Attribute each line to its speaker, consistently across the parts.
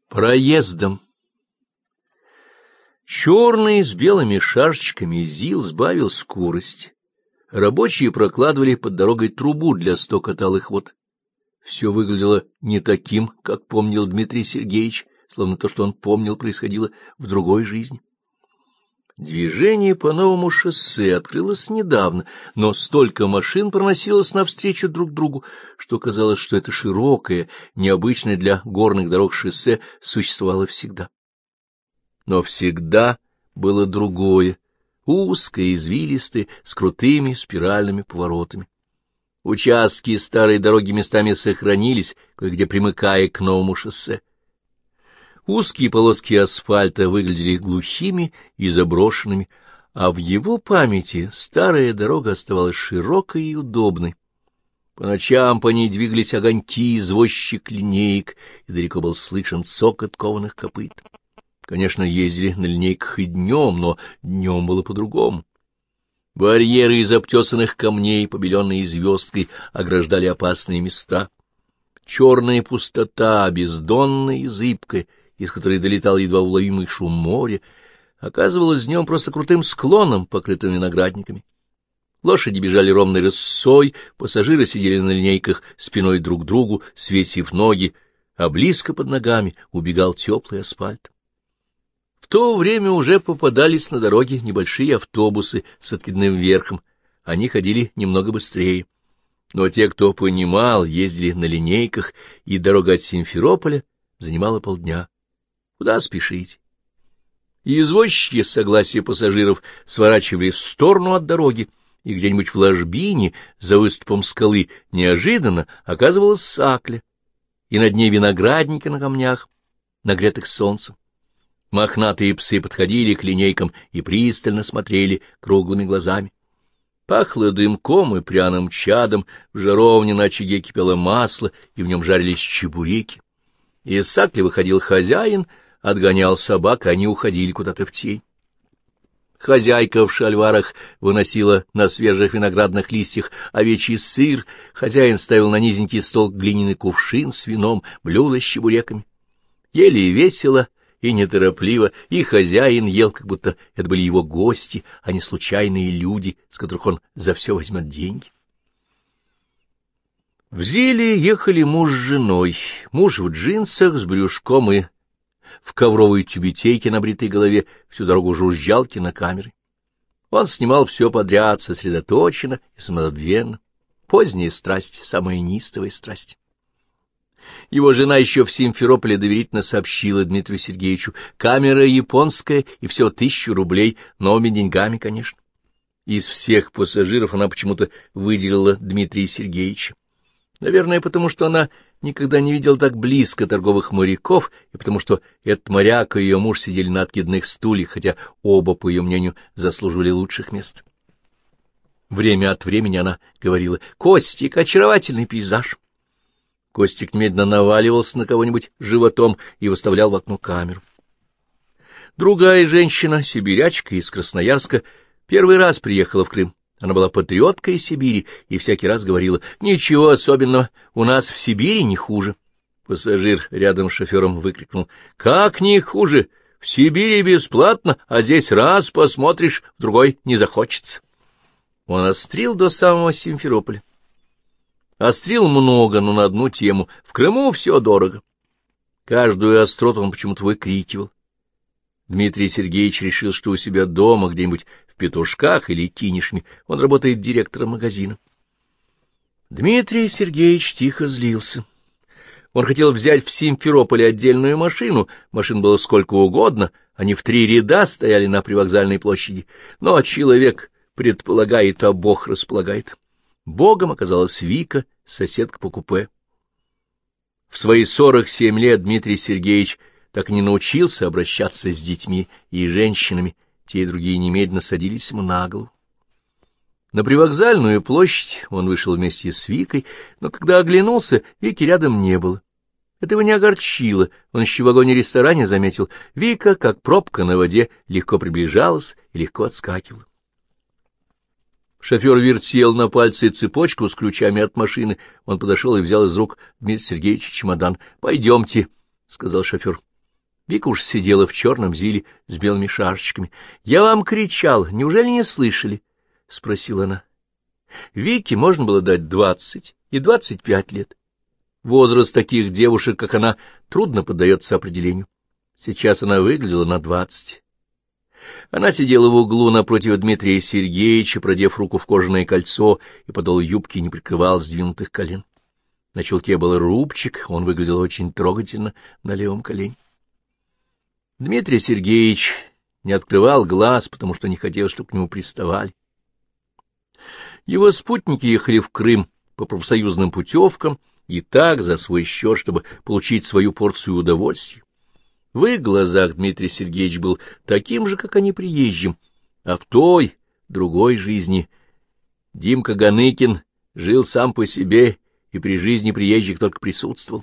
Speaker 1: Проездом. Черный с белыми шашечками ЗИЛ сбавил скорость. Рабочие прокладывали под дорогой трубу для стока талых вод. Все выглядело не таким, как помнил Дмитрий Сергеевич, словно то, что он помнил, происходило в другой жизни. Движение по новому шоссе открылось недавно, но столько машин проносилось навстречу друг другу, что казалось, что это широкое, необычное для горных дорог шоссе существовало всегда. Но всегда было другое, узкое, извилистое, с крутыми спиральными поворотами. Участки старой дороги местами сохранились, кое-где примыкая к новому шоссе. Узкие полоски асфальта выглядели глухими и заброшенными, а в его памяти старая дорога оставалась широкой и удобной. По ночам по ней двигались огоньки извозчик линеек, и далеко был слышен цокот кованых копыт. Конечно, ездили на линейках и днем, но днем было по-другому. Барьеры из обтесанных камней, побеленные звездкой, ограждали опасные места. Черная пустота, бездонная и зыбкая, из которой долетал едва уловимый шум моря, оказывалась днем просто крутым склоном, покрытым виноградниками. Лошади бежали ровной рысцой, пассажиры сидели на линейках спиной друг к другу, свесив ноги, а близко под ногами убегал теплый асфальт. В то время уже попадались на дороге небольшие автобусы с откидным верхом, они ходили немного быстрее. Но те, кто понимал, ездили на линейках, и дорога от Симферополя занимала полдня. Куда спешить? Извозчики, с согласия пассажиров, сворачивали в сторону от дороги, и где-нибудь в ложбине, за выступом скалы, неожиданно оказывалась сакля, и над ней виноградники на камнях, нагретых солнцем. Мохнатые псы подходили к линейкам и пристально смотрели круглыми глазами. Пахло дымком и пряным чадом, в жаровне на очаге кипело масло, и в нем жарились чебуреки. Из сакли выходил хозяин, отгонял собак, и они уходили куда-то в тень. Хозяйка в шальварах выносила на свежих виноградных листьях овечий сыр, хозяин ставил на низенький стол глиняный кувшин с вином, блюдо с чебуреками. Ели весело и неторопливо, и хозяин ел, как будто это были его гости, а не случайные люди, с которых он за все возьмет деньги. В ЗИЛе ехали муж с женой, муж в джинсах с брюшком и в ковровой тюбетейке на бритой голове, всю дорогу жужжал кинокамерой. Он снимал все подряд, сосредоточенно и самозабвенно. Поздняя страсть, самая неистовая страсть. Его жена еще в Симферополе доверительно сообщила Дмитрию Сергеевичу: камера японская, и все 1000 рублей, новыми деньгами, конечно. Из всех пассажиров она почему-то выделила Дмитрия Сергеевича. Наверное, потому что она никогда не видела так близко торговых моряков, и потому что этот моряк и ее муж сидели на откидных стульях, хотя оба, по ее мнению, заслуживали лучших мест. Время от времени она говорила: «Костик, очаровательный пейзаж». Костик медленно наваливался на кого-нибудь животом и выставлял в окно камеру. Другая женщина, сибирячка из Красноярска, первый раз приехала в Крым. Она была патриоткой Сибири и всякий раз говорила: «Ничего особенного, у нас в Сибири не хуже». Пассажир рядом с шофером выкрикнул: «Как не хуже? В Сибири бесплатно, а здесь раз посмотришь, в другой не захочется». Он острил до самого Симферополя. Острил много, но на одну тему: в Крыму все дорого. Каждую остроту он почему-то выкрикивал. Дмитрий Сергеевич решил, что у себя дома, где-нибудь в Петушках или Кинешме, он работает директором магазина. Дмитрий Сергеевич тихо злился. Он хотел взять в Симферополе отдельную машину, машин было сколько угодно, они в 3 ряда стояли на привокзальной площади, но человек предполагает, а Бог располагает. Богом оказалась Вика, соседка по купе. В свои 47 лет Дмитрий Сергеевич так и не научился обращаться с детьми и женщинами, те и другие немедленно садились ему на голову. На привокзальную площадь он вышел вместе с Викой, но когда оглянулся, Вики рядом не было. Это его не огорчило, он еще в вагоне-ресторане заметил: Вика, как пробка на воде, легко приближалась и легко отскакивала. Шофер вертел на пальце цепочку с ключами от машины. Он подошел и взял из рук Дмитрия Сергеевича чемодан. — Пойдемте, — сказал шофер. Вика уж сидела в черном зиле с белыми шашечками. — Я вам кричал, неужели не слышали? — спросила она. Вике можно было дать 20 и 25 лет. Возраст таких девушек, как она, трудно поддается определению. Сейчас она выглядела на 20. Она сидела в углу напротив Дмитрия Сергеевича, продев руку в кожаное кольцо, и подол юбки не прикрывал сдвинутых колен. На чулке был рубчик, он выглядел очень трогательно на левом колене. Дмитрий Сергеевич не открывал глаз, потому что не хотел, чтобы к нему приставали. Его спутники ехали в Крым по профсоюзным путевкам и так за свой счет, чтобы получить свою порцию удовольствия. В их глазах Дмитрий Сергеевич был таким же, как они, приезжим, а в той, другой жизни Димка Ганыкин жил сам по себе и при жизни приезжих только присутствовал.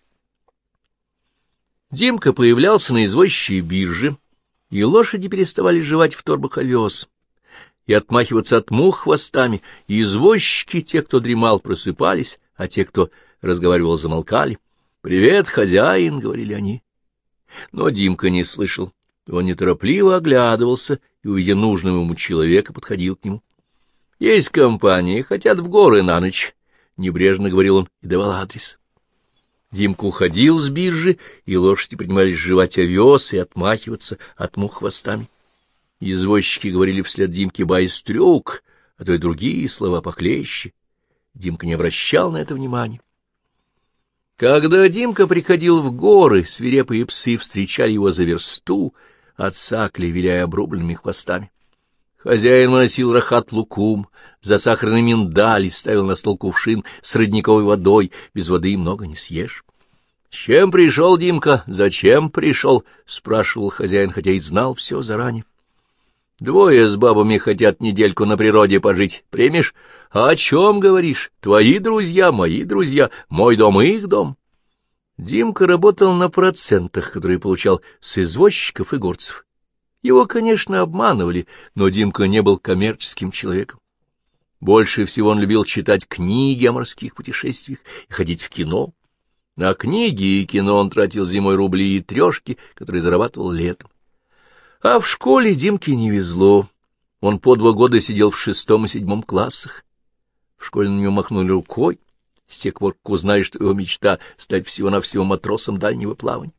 Speaker 1: Димка появлялся на извозчей бирже, и лошади переставали жевать в торбах овес и отмахиваться от мух хвостами, и извозчики, те, кто дремал, просыпались, а те, кто разговаривал, замолкали. «Привет, хозяин!» — говорили они. Но Димка не слышал. Он неторопливо оглядывался и, увидя нужного ему человека, подходил к нему. — Есть компания, хотят в горы на ночь, — небрежно говорил он и давал адрес. Димка уходил с биржи, и лошади принимались жевать овес и отмахиваться от мух хвостами. Извозчики говорили вслед Димке «байстрюк», а то и другие слова похлеще. Димка не обращал на это внимания. Когда Димка приходил в горы, свирепые псы встречали его за версту, от сакли, виляя обрубленными хвостами. Хозяин выносил рахат-лукум, засахаренный миндаль и ставил на стол кувшин с родниковой водой. Без воды много не съешь. — С чем пришел, Димка? Зачем пришел? — спрашивал хозяин, хотя и знал все заранее. — Двое с бабами хотят недельку на природе пожить. Примешь? — О чем говоришь? Твои друзья, мои друзья, мой дом и их дом. Димка работал на процентах, которые получал с извозчиков и горцев. Его, конечно, обманывали, но Димка не был коммерческим человеком. Больше всего он любил читать книги о морских путешествиях и ходить в кино. На книги и кино он тратил зимой рубли и трешки, которые зарабатывал летом. А в школе Димке не везло. Он по 2 года сидел в 6 и 7 классах. В школе на него махнули рукой, с тех пор, как узнали, что его мечта — стать всего-навсего матросом дальнего плавания.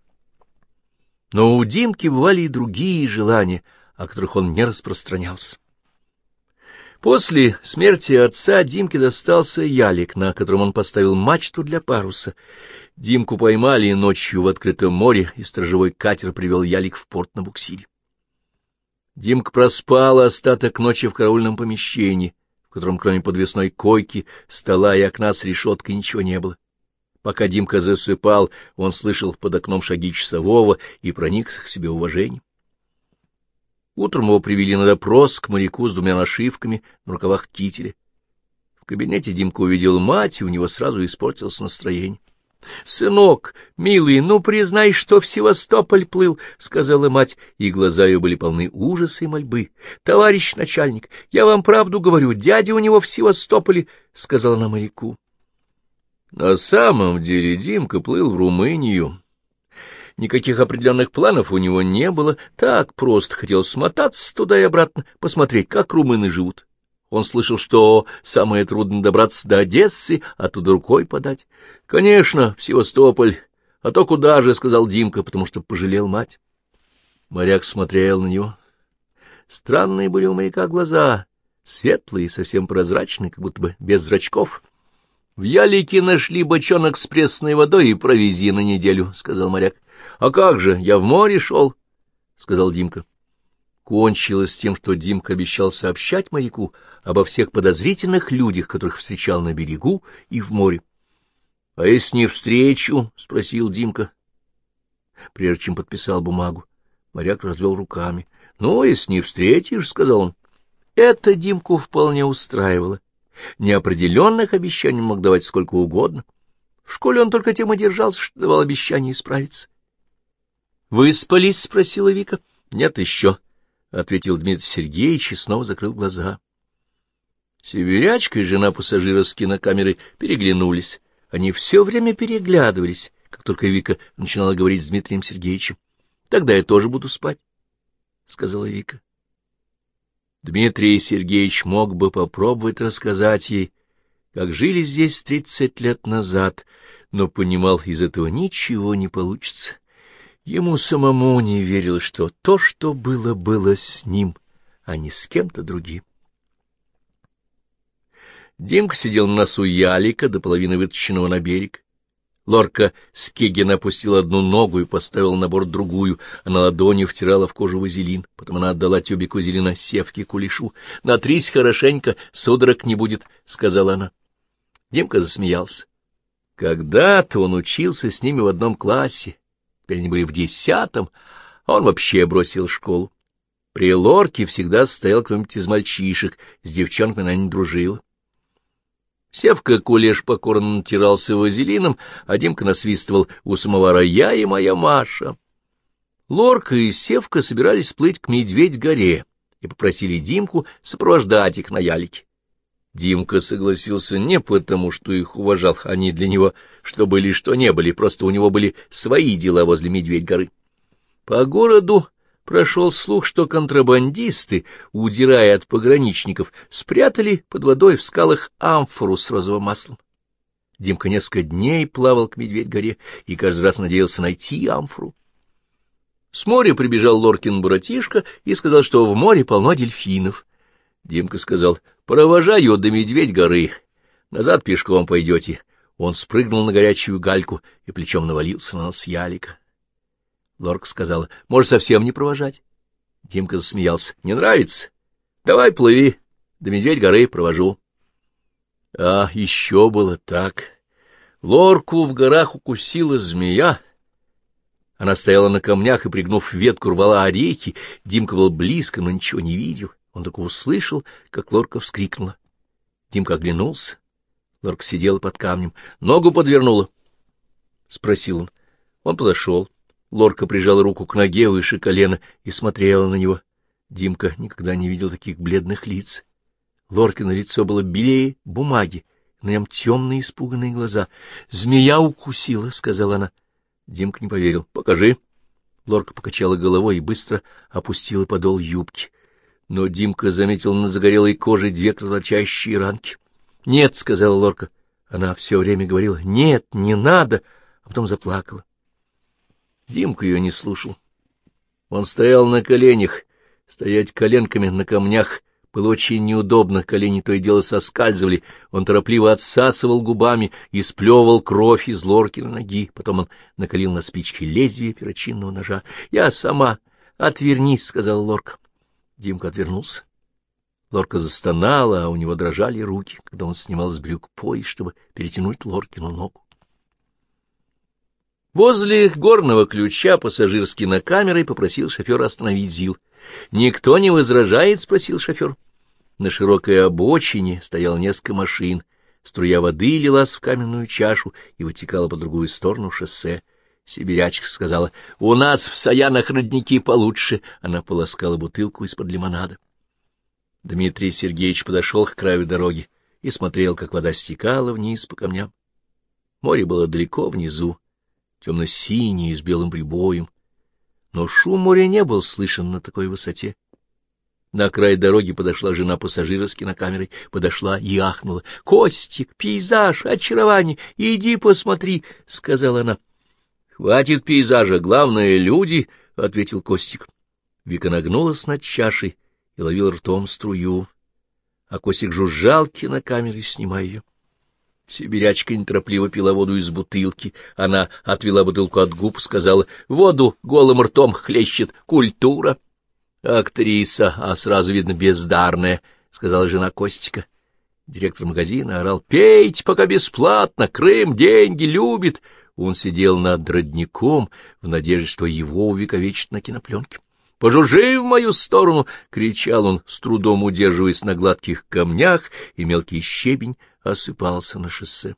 Speaker 1: Но у Димки бывали и другие желания, о которых он не распространялся. После смерти отца Димке достался ялик, на котором он поставил мачту для паруса. Димку поймали ночью в открытом море, и сторожевой катер привел ялик в порт на буксире. Димка проспал остаток ночи в караульном помещении, в котором кроме подвесной койки, стола и окна с решеткой ничего не было. Пока Димка засыпал, он слышал под окном шаги часового и проникся к себе уважением. Утром его привели на допрос к моряку с 2 нашивками на рукавах кителя. В кабинете Димка увидел мать, и у него сразу испортилось настроение. — Сынок, милый, ну признай, что в Севастополь плыл, — сказала мать, и глаза ее были полны ужаса и мольбы. — Товарищ начальник, я вам правду говорю, дядя у него в Севастополе, — сказала она моряку. На самом деле Димка плыл в Румынию. Никаких определенных планов у него не было, так просто хотел смотаться туда и обратно, посмотреть, как румыны живут. Он слышал, что самое трудное добраться до Одессы, оттуда рукой подать. — Конечно, в Севастополь. А то куда же, — сказал Димка, потому что пожалел мать. Моряк смотрел на него. Странные были у моряка глаза, светлые, совсем прозрачные, как будто бы без зрачков. — В ялике нашли бочонок с пресной водой и провизии на неделю, — сказал моряк. — А как же, я в море шел, — сказал Димка. Кончилось тем, что Димка обещал сообщать моряку обо всех подозрительных людях, которых встречал на берегу и в море. — А если не встречу? — спросил Димка. Прежде чем подписал бумагу, моряк развел руками. — Ну, если не встретишь, — сказал он. Это Димку вполне устраивало. Неопределенных обещаний мог давать сколько угодно. В школе он только тем и держался, что давал обещание исправиться. — Выспались? — спросила Вика. — Нет еще, — ответил Дмитрий Сергеевич и снова закрыл глаза. Сибирячка и жена пассажира с кинокамерой переглянулись. Они все время переглядывались, как только Вика начинала говорить с Дмитрием Сергеевичем. — Тогда я тоже буду спать, — сказала Вика. Дмитрий Сергеевич мог бы попробовать рассказать ей, как жили здесь 30 лет назад, но понимал, из этого ничего не получится. Ему самому не верилось, что то, что было, было с ним, а не с кем-то другим. Димка сидел на носу ялика, до половины вытащенного на берег. Лорка Скегин опустила одну ногу и поставила на борт другую, а на ладони втирала в кожу вазелин. Потом она отдала тюбик вазелина Севке Кулешу. — Натрись хорошенько, судорог не будет, — сказала она. Димка засмеялся. Когда-то он учился с ними в одном классе. Теперь они были в 10-м, а он вообще бросил школу. При Лорке всегда стоял кто-нибудь из мальчишек, с девчонками она не дружила. Севка Кулеш покорно натирался вазелином, а Димка насвистывал у самовара «Я и моя Маша». Лорка и Севка собирались плыть к Медведь-горе и попросили Димку сопровождать их на ялике. Димка согласился не потому, что их уважал, они для него что были, что не были, просто у него были свои дела возле Медведь-горы. По городу прошел слух, что контрабандисты, удирая от пограничников, спрятали под водой в скалах амфору с розовым маслом. Димка несколько дней плавал к Медведь-горе и каждый раз надеялся найти амфору. С моря прибежал Лоркин братишка и сказал, что в море полно дельфинов. Димка сказал: «Провожаю до Медведь-горы, назад пешком пойдете». Он спрыгнул на горячую гальку и плечом навалился на нос ялика. Лорка сказала: «Может, совсем не провожать?» Димка засмеялся: «Не нравится? Давай плыви, до Медведь-горы провожу». А еще было так. Лорку в горах укусила змея. Она стояла на камнях и, пригнув ветку, рвала орехи. Димка был близко, но ничего не видел. Он только услышал, как Лорка вскрикнула. Димка оглянулся. Лорка сидела под камнем. «Ногу подвернула?» — спросил он. Он подошел. Лорка прижала руку к ноге выше колена и смотрела на него. Димка никогда не видел таких бледных лиц. Лоркино лицо было белее бумаги, на нем темные испуганные глаза. «Змея укусила», — сказала она. Димка не поверил. «Покажи». Лорка покачала головой и быстро опустила подол юбки. Но Димка заметил на загорелой коже 2 кровоточащие ранки. «Нет», — сказала Лорка. Она все время говорила: «Нет, не надо», а потом заплакала. Димка ее не слушал. Он стоял на коленях. Стоять коленками на камнях было очень неудобно, колени то и дело соскальзывали. Он торопливо отсасывал губами и сплевывал кровь из Лоркиной ноги. Потом он накалил на спичке лезвие перочинного ножа. «Я сама. Отвернись», — сказала Лорка. Димка отвернулся. Лорка застонала, а у него дрожали руки, когда он снимал с брюк пояс, чтобы перетянуть Лоркину ногу. Возле горного ключа пассажирский кинокамерой попросил шофера остановить ЗИЛ. «Никто не возражает?» — спросил шофер. На широкой обочине стояло несколько машин. Струя воды лилась в каменную чашу и вытекала по другую сторону шоссе. Сибирячка сказала: «У нас в Саянах родники получше». Она полоскала бутылку из-под лимонада. Дмитрий Сергеевич подошел к краю дороги и смотрел, как вода стекала вниз по камням. Море было далеко внизу, темно-синее, с белым прибоем. Но шум моря не был слышен на такой высоте. На край дороги подошла жена пассажира с кинокамерой, подошла и ахнула. «Костик, пейзаж, очарование, иди посмотри», — сказала она. «Хватит пейзажа, главное — люди», — ответил Костик. Вика нагнулась над чашей и ловил ртом струю, а Костик жужжал кинокамерой, снимая ее. Сибирячка неторопливо пила воду из бутылки. Она отвела бутылку от губ, сказала: «Воду голым ртом хлещет, культура». «Актриса, а сразу видно бездарная», — сказала жена Костика. Директор магазина орал: «Пейте, пока бесплатно, Крым деньги любит». Он сидел над родником в надежде, что его увековечат на кинопленке. «Пожужжи в мою сторону!» — кричал он, с трудом удерживаясь на гладких камнях, и мелкий щебень осыпался на шоссе.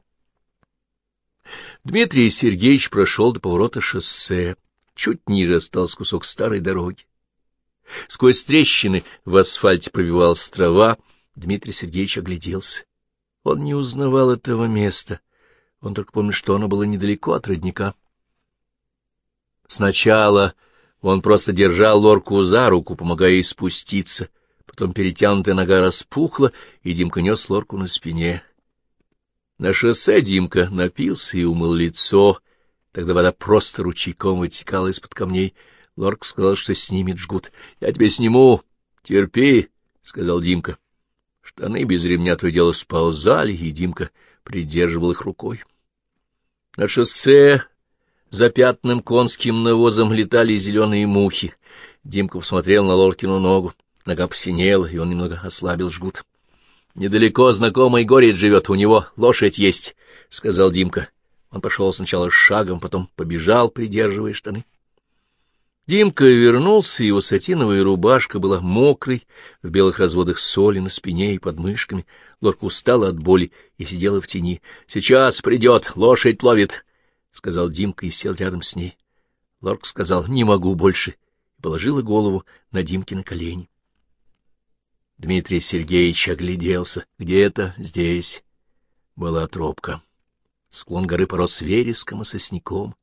Speaker 1: Дмитрий Сергеевич прошел до поворота шоссе. Чуть ниже остался кусок старой дороги. Сквозь трещины в асфальте пробивалась трава. Дмитрий Сергеевич огляделся. Он не узнавал этого места. Он только помнит, что оно было недалеко от родника. Сначала он просто держал Лорку за руку, помогая ей спуститься. Потом перетянутая нога распухла, и Димка нес Лорку на спине. На шоссе Димка напился и умыл лицо. Тогда вода просто ручейком вытекала из-под камней. Лорка сказал, что снимет жгут. — Я тебе сниму. Терпи, — сказал Димка. Штаны без ремня то и дело сползали, и Димка придерживал их рукой. На шоссе за пятным конским навозом летали зеленые мухи. Димка посмотрел на Лоркину ногу. Нога посинела, и он немного ослабил жгут. — Недалеко знакомый горец живет, у него лошадь есть, — сказал Димка. Он пошел сначала шагом, потом побежал, придерживая штаны. Димка вернулся, его сатиновая рубашка была мокрой, в белых разводах соли на спине и под мышками. Лорка устала от боли и сидела в тени. — Сейчас придет, лошадь ловит, — сказал Димка и сел рядом с ней. Лорка сказал: — Не могу больше, и положила голову на Димкины колени. Дмитрий Сергеевич огляделся. Где-то здесь была тропка. Склон горы порос вереском и сосняком.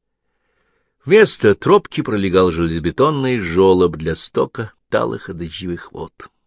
Speaker 1: Вместо тропки пролегал железобетонный желоб для стока талых и дождевых вод.